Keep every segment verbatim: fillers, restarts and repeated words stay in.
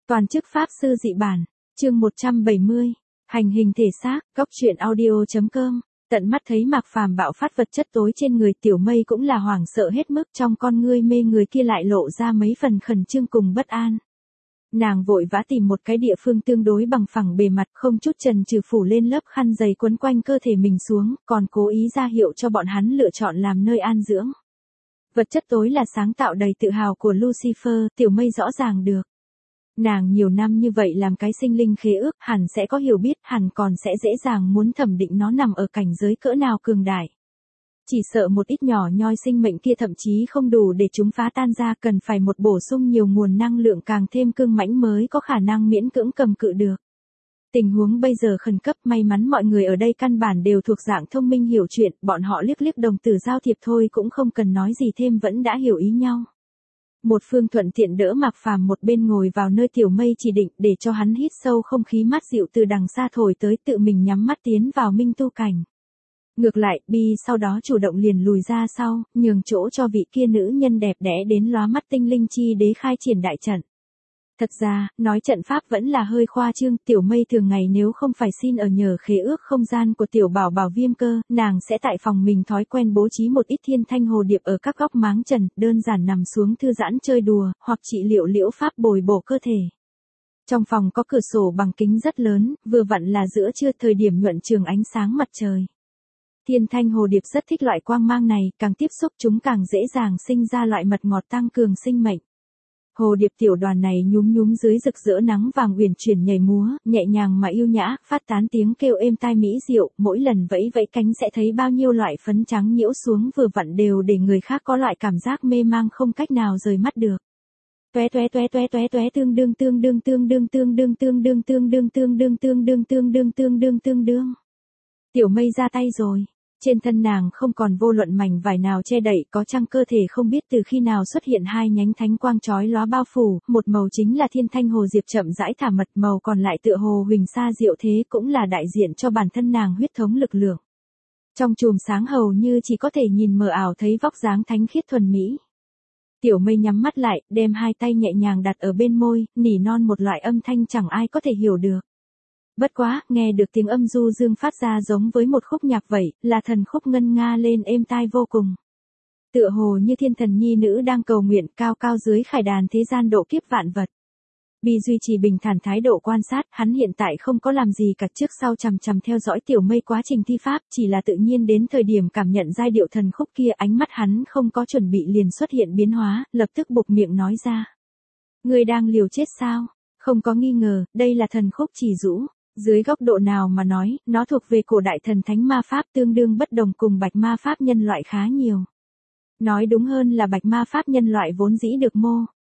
Toàn chức Pháp Sư Dị Bản, chương một trăm bảy mươi, Hành hình thể xác, góc truyện audio.com. Tận mắt thấy Mạc Phàm bạo phát vật chất tối trên người, Tiểu Mây cũng là hoảng sợ hết mức, trong con ngươi mê người kia lại lộ ra mấy phần khẩn trương cùng bất an. Nàng vội vã tìm một cái địa phương tương đối bằng phẳng bề mặt, không chút chần chừ phủ lên lớp khăn dày quấn quanh cơ thể mình xuống, còn cố ý ra hiệu cho bọn hắn lựa chọn làm nơi an dưỡng. Vật chất tối là sáng tạo đầy tự hào của Lucifer, Tiểu Mây rõ ràng được. Nàng nhiều năm như vậy làm cái sinh linh khế ước, hẳn sẽ có hiểu biết, hẳn còn sẽ dễ dàng muốn thẩm định nó nằm ở cảnh giới cỡ nào cường đại. Chỉ sợ một ít nhỏ nhoi sinh mệnh kia thậm chí không đủ để chúng phá tan ra, cần phải một bổ sung nhiều nguồn năng lượng càng thêm cương mãnh mới có khả năng miễn cưỡng cầm cự được. Tình huống bây giờ khẩn cấp, may mắn mọi người ở đây căn bản đều thuộc dạng thông minh hiểu chuyện, bọn họ liếc liếc đồng tử giao thiệp thôi cũng không cần nói gì thêm vẫn đã hiểu ý nhau. Một phương thuận tiện đỡ Mạc Phàm một bên ngồi vào nơi Tiểu Mây chỉ định, để cho hắn hít sâu không khí mát dịu từ đằng xa thổi tới, tự mình nhắm mắt tiến vào minh tu cảnh. Ngược lại, Bi sau đó chủ động liền lùi ra sau, nhường chỗ cho vị kia nữ nhân đẹp đẽ đến lóa mắt tinh linh chi đế khai triển đại trận. Thật ra, nói trận pháp vẫn là hơi khoa trương, Tiểu Mây thường ngày nếu không phải xin ở nhờ khế ước không gian của Tiểu Bảo Bảo Viêm Cơ, nàng sẽ tại phòng mình thói quen bố trí một ít thiên thanh hồ điệp ở các góc máng trần, đơn giản nằm xuống thư giãn chơi đùa, hoặc trị liệu liễu pháp bồi bổ cơ thể. Trong phòng có cửa sổ bằng kính rất lớn, vừa vặn là giữa trưa, thời điểm nhuận trường ánh sáng mặt trời. Thiên thanh hồ điệp rất thích loại quang mang này, càng tiếp xúc chúng càng dễ dàng sinh ra loại mật ngọt tăng cường sinh mệnh. Hồ điệp tiểu đoàn này nhúm nhúm dưới rực rỡ nắng vàng uyển chuyển nhảy múa, nhẹ nhàng mà yêu nhã, phát tán tiếng kêu êm tai mỹ diệu, mỗi lần vẫy vẫy cánh sẽ thấy bao nhiêu loại phấn trắng nhiễu xuống vừa vặn đều để người khác có loại cảm giác mê mang không cách nào rời mắt được. Tóe tóe tóe tóe tóe tóe tương đương tương đương tương đương tương đương tương đương tương đương tương đương tương đương tương đương tương đương tương đương. Tiểu Mây ra tay rồi. Trên thân nàng không còn vô luận mảnh vải nào che đậy, có chăng cơ thể không biết từ khi nào xuất hiện hai nhánh thánh quang chói lóa bao phủ, một màu chính là thiên thanh hồ diệp chậm rãi thả mật, màu còn lại tựa hồ huỳnh sa diệu thế, cũng là đại diện cho bản thân nàng huyết thống lực lượng. Trong chùm sáng hầu như chỉ có thể nhìn mờ ảo thấy vóc dáng thánh khiết thuần mỹ. Tiểu Mây nhắm mắt lại, đem hai tay nhẹ nhàng đặt ở bên môi, nỉ non một loại âm thanh chẳng ai có thể hiểu được. Bất quá, nghe được tiếng âm du dương phát ra giống với một khúc nhạc vậy, là thần khúc ngân nga lên êm tai vô cùng. Tựa hồ như thiên thần nhi nữ đang cầu nguyện, cao cao dưới khải đàn thế gian độ kiếp vạn vật. Bi duy trì bình thản thái độ quan sát, hắn hiện tại không có làm gì cả, trước sau chằm chằm theo dõi Tiểu Mây quá trình thi pháp, chỉ là tự nhiên đến thời điểm cảm nhận giai điệu thần khúc kia, ánh mắt hắn không có chuẩn bị liền xuất hiện biến hóa, lập tức buộc miệng nói ra. Người đang liều chết sao? Không có nghi ngờ, đây là thần khúc chỉ rũ. Dưới góc độ nào mà nói, nó thuộc về cổ đại thần thánh ma pháp, tương đương bất đồng cùng bạch ma pháp nhân loại khá nhiều. Nói đúng hơn là bạch ma pháp nhân loại vốn dĩ được mô.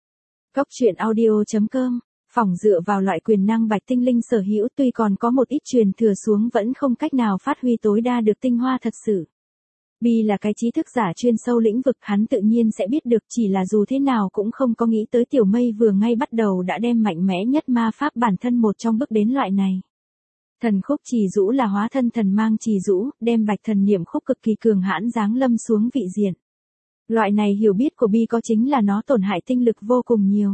Góc truyện audio.com, phỏng dựa vào loại quyền năng bạch tinh linh sở hữu, tuy còn có một ít truyền thừa xuống vẫn không cách nào phát huy tối đa được tinh hoa thật sự. Bi là cái trí thức giả chuyên sâu lĩnh vực, hắn tự nhiên sẽ biết được, chỉ là dù thế nào cũng không có nghĩ tới Tiểu Mây vừa ngay bắt đầu đã đem mạnh mẽ nhất ma pháp bản thân một trong bước đến loại này. Thần khúc trì rũ là hóa thân thần mang trì rũ, đem bạch thần niệm khúc cực kỳ cường hãn giáng lâm xuống vị diện. Loại này hiểu biết của Bi có chính là nó tổn hại tinh lực vô cùng nhiều.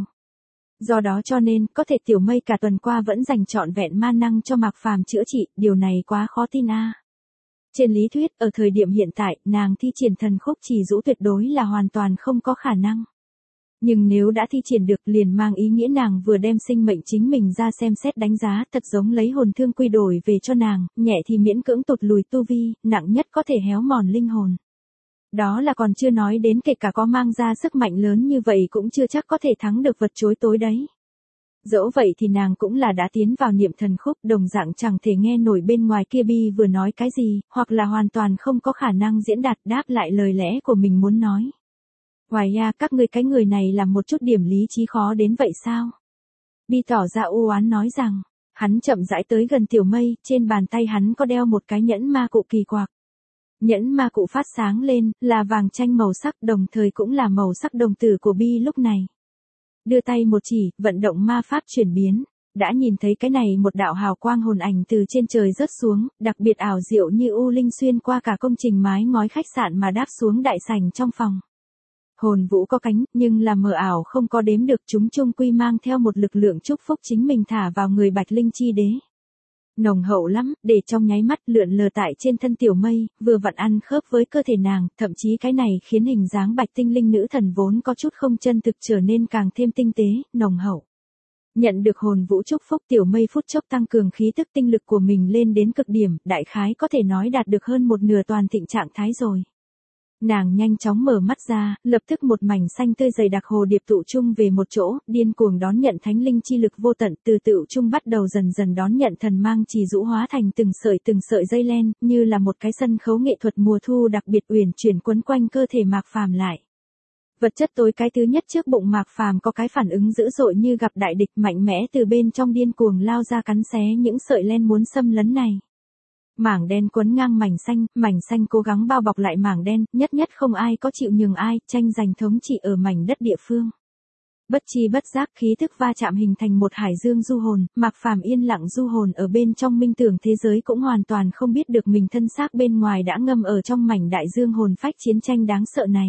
Do đó cho nên, có thể Tiểu Mây cả tuần qua vẫn dành trọn vẹn ma năng cho Mạc Phàm chữa trị, điều này quá khó tin a. À. Trên lý thuyết, ở thời điểm hiện tại, nàng thi triển thần khúc trì rũ tuyệt đối là hoàn toàn không có khả năng. Nhưng nếu đã thi triển được, liền mang ý nghĩa nàng vừa đem sinh mệnh chính mình ra xem xét đánh giá, thật giống lấy hồn thương quy đổi về cho nàng, nhẹ thì miễn cưỡng tụt lùi tu vi, nặng nhất có thể héo mòn linh hồn. Đó là còn chưa nói đến kể cả có mang ra sức mạnh lớn như vậy cũng chưa chắc có thể thắng được vật chối tối đấy. Dẫu vậy thì nàng cũng là đã tiến vào niệm thần khúc, đồng dạng chẳng thể nghe nổi bên ngoài kia Bi vừa nói cái gì, hoặc là hoàn toàn không có khả năng diễn đạt đáp lại lời lẽ của mình muốn nói. Hoài ya, các ngươi cái người này làm một chút điểm lý trí khó đến vậy sao? Bi tỏ ra u oán nói rằng, hắn chậm rãi tới gần Tiểu Mây, trên bàn tay hắn có đeo một cái nhẫn ma cụ kỳ quặc. Nhẫn ma cụ phát sáng lên, là vàng chanh màu sắc, đồng thời cũng là màu sắc đồng tử của Bi lúc này. Đưa tay một chỉ, vận động ma pháp chuyển biến. Đã nhìn thấy cái này một đạo hào quang hồn ảnh từ trên trời rớt xuống, đặc biệt ảo diệu như u linh xuyên qua cả công trình mái ngói khách sạn mà đáp xuống đại sảnh trong phòng. Hồn vũ có cánh, nhưng là mờ ảo không có đếm được, chúng chung quy mang theo một lực lượng chúc phúc chính mình thả vào người Bạch Linh chi đế. Nồng hậu lắm, để trong nháy mắt lượn lờ tại trên thân Tiểu Mây, vừa vặn ăn khớp với cơ thể nàng, thậm chí cái này khiến hình dáng Bạch Tinh Linh nữ thần vốn có chút không chân thực trở nên càng thêm tinh tế, nồng hậu. Nhận được hồn vũ chúc phúc, Tiểu Mây phút chốc tăng cường khí tức tinh lực của mình lên đến cực điểm, đại khái có thể nói đạt được hơn một nửa toàn thịnh trạng thái rồi. Nàng nhanh chóng mở mắt ra, lập tức một mảnh xanh tươi dày đặc hồ điệp tụ chung về một chỗ, điên cuồng đón nhận thánh linh chi lực vô tận, từ tựu chung bắt đầu dần dần đón nhận thần mang trì rũ hóa thành từng sợi từng sợi dây len, như là một cái sân khấu nghệ thuật mùa thu đặc biệt uyển chuyển quấn quanh cơ thể Mạc Phàm lại. Vật chất tối cái thứ nhất trước bụng Mạc Phàm có cái phản ứng dữ dội như gặp đại địch, mạnh mẽ từ bên trong điên cuồng lao ra cắn xé những sợi len muốn xâm lấn này. Mảng đen quấn ngang mảnh xanh, mảnh xanh cố gắng bao bọc lại mảng đen, nhất nhất không ai có chịu nhường ai, tranh giành thống trị ở mảnh đất địa phương. Bất chi bất giác khí thức va chạm hình thành một hải dương du hồn, Mạc Phàm yên lặng du hồn ở bên trong minh tưởng thế giới, cũng hoàn toàn không biết được mình thân xác bên ngoài đã ngâm ở trong mảnh đại dương hồn phách chiến tranh đáng sợ này.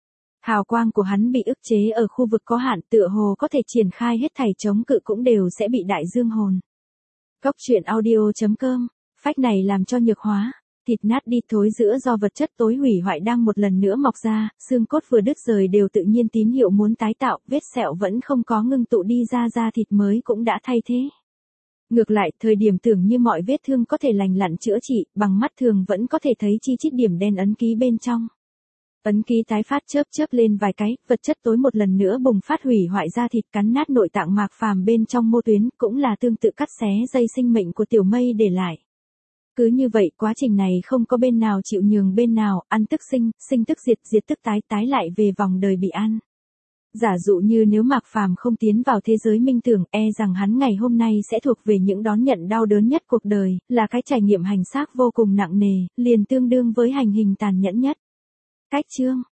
Hào quang của hắn bị ức chế ở khu vực có hạn, tựa hồ có thể triển khai hết thảy chống cự cũng đều sẽ bị đại dương hồn. Góc truyện audio chấm com. Phách này làm cho nhược hóa, thịt nát đi thối giữa do vật chất tối hủy hoại đang một lần nữa mọc ra, xương cốt vừa đứt rời đều tự nhiên tín hiệu muốn tái tạo, vết sẹo vẫn không có ngưng tụ đi ra, da thịt mới cũng đã thay thế. Ngược lại, thời điểm tưởng như mọi vết thương có thể lành lặn chữa trị, bằng mắt thường vẫn có thể thấy chi chít điểm đen ấn ký bên trong. Ấn ký tái phát chớp chớp lên vài cái, vật chất tối một lần nữa bùng phát hủy hoại da thịt, cắn nát nội tạng Mạc Phàm bên trong mô tuyến, cũng là tương tự cắt xé dây sinh mệnh của Tiểu Mây để lại. Cứ như vậy, quá trình này không có bên nào chịu nhường bên nào, ăn tức sinh, sinh tức diệt, diệt tức tái, tái lại về vòng đời bị ăn. Giả dụ như nếu Mạc Phàm không tiến vào thế giới minh tưởng, e rằng hắn ngày hôm nay sẽ thuộc về những đón nhận đau đớn nhất cuộc đời, là cái trải nghiệm hành xác vô cùng nặng nề, liền tương đương với hành hình tàn nhẫn nhất. Cách chương